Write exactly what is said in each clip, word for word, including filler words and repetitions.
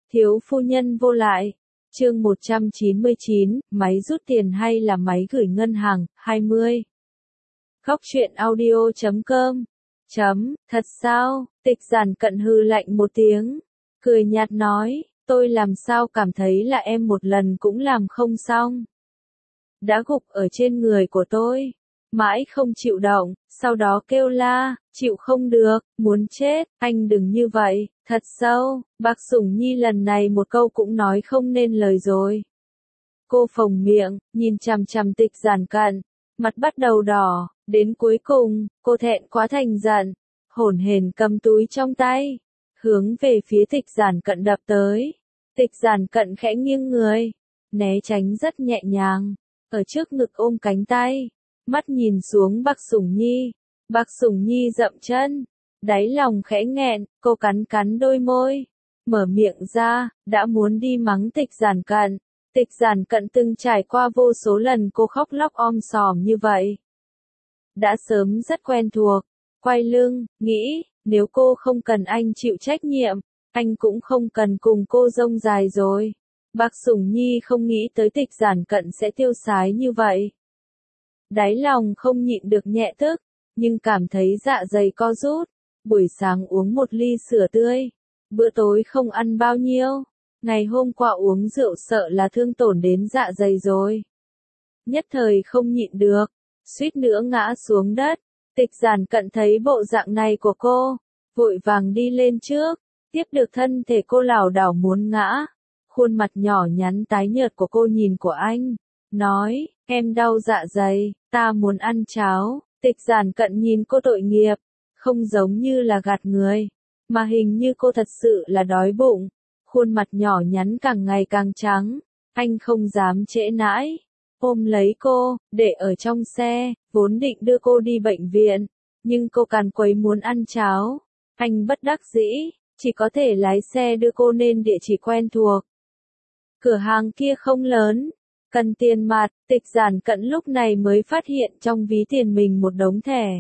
Thiếu phu nhân vô lại. Chương một trăm chín mươi chín, máy rút tiền hay là máy gửi ngân hàng, hai mươi. Góc truyện audio chấm com. Chấm, thật sao? Tịch Giản Cận hừ lạnh một tiếng, cười nhạt nói, tôi làm sao cảm thấy là em một lần cũng làm không xong. Đã gục ở trên người của tôi, mãi không chịu động, sau đó kêu la, chịu không được, muốn chết, anh đừng như vậy, thật sâu. Bạc Sủng Nhi lần này một câu cũng nói không nên lời rồi. Cô phồng miệng, nhìn chằm chằm Tịch Giản Cận, mặt bắt đầu đỏ, đến cuối cùng, cô thẹn quá thành giận, hổn hển cầm túi trong tay, hướng về phía Tịch Giản Cận đập tới. Tịch Giản Cận khẽ nghiêng người, né tránh rất nhẹ nhàng, ở trước ngực ôm cánh tay, mắt nhìn xuống Bạc Sủng Nhi. Bạc Sủng Nhi dậm chân, đáy lòng khẽ nghẹn, cô cắn cắn đôi môi, mở miệng ra, đã muốn đi mắng Tịch Giản Cận. Tịch Giản Cận từng trải qua vô số lần cô khóc lóc om sòm như vậy, đã sớm rất quen thuộc, quay lưng, nghĩ, nếu cô không cần anh chịu trách nhiệm, anh cũng không cần cùng cô rông dài rồi. Bạc Sủng Nhi không nghĩ tới Tịch Giản Cận sẽ tiêu sái như vậy. Đáy lòng không nhịn được nhẹ tức, nhưng cảm thấy dạ dày co rút. Buổi sáng uống một ly sữa tươi, bữa tối không ăn bao nhiêu. Ngày hôm qua uống rượu sợ là thương tổn đến dạ dày rồi. Nhất thời không nhịn được, suýt nữa ngã xuống đất. Tịch Giản Cận thấy bộ dạng này của cô, vội vàng đi lên trước, tiếp được thân thể cô lảo đảo muốn ngã. Khuôn mặt nhỏ nhắn tái nhợt của cô nhìn của anh, nói, em đau dạ dày, ta muốn ăn cháo. Tịch Giản Cận nhìn cô tội nghiệp, không giống như là gạt người, mà hình như cô thật sự là đói bụng. Khuôn mặt nhỏ nhắn càng ngày càng trắng, anh không dám trễ nãi, ôm lấy cô, để ở trong xe, vốn định đưa cô đi bệnh viện, nhưng cô càn quấy muốn ăn cháo. Anh bất đắc dĩ, chỉ có thể lái xe đưa cô lên địa chỉ quen thuộc. Cửa hàng kia không lớn, cần tiền mặt. Tịch Giản Cận lúc này mới phát hiện trong ví tiền mình một đống thẻ.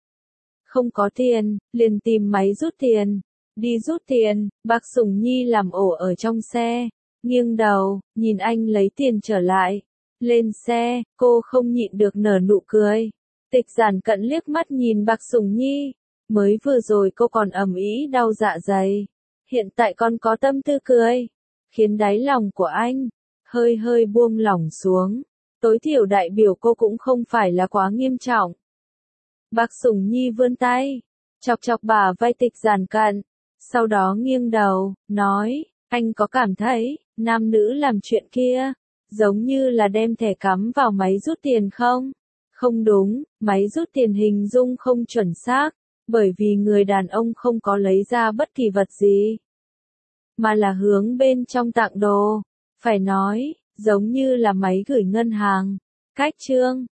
Không có tiền, liền tìm máy rút tiền. Đi rút tiền, Bạc Sủng Nhi làm ổ ở trong xe, nghiêng đầu, nhìn anh lấy tiền trở lại. Lên xe, cô không nhịn được nở nụ cười. Tịch Giản Cận liếc mắt nhìn Bạc Sủng Nhi, mới vừa rồi cô còn ầm ĩ đau dạ dày, hiện tại còn có tâm tư cười, khiến đáy lòng của anh hơi hơi buông lỏng xuống. Tối thiểu đại biểu cô cũng không phải là quá nghiêm trọng. Bạc Sủng Nhi vươn tay, chọc chọc bả vai Tịch Giản Cận, sau đó nghiêng đầu, nói, anh có cảm thấy, nam nữ làm chuyện kia, giống như là đem thẻ cắm vào máy rút tiền không? Không đúng, máy rút tiền hình dung không chuẩn xác, bởi vì người đàn ông không có lấy ra bất kỳ vật gì, mà là hướng bên trong tặng đồ. Phải nói, giống như là máy gửi ngân hàng. Cách chương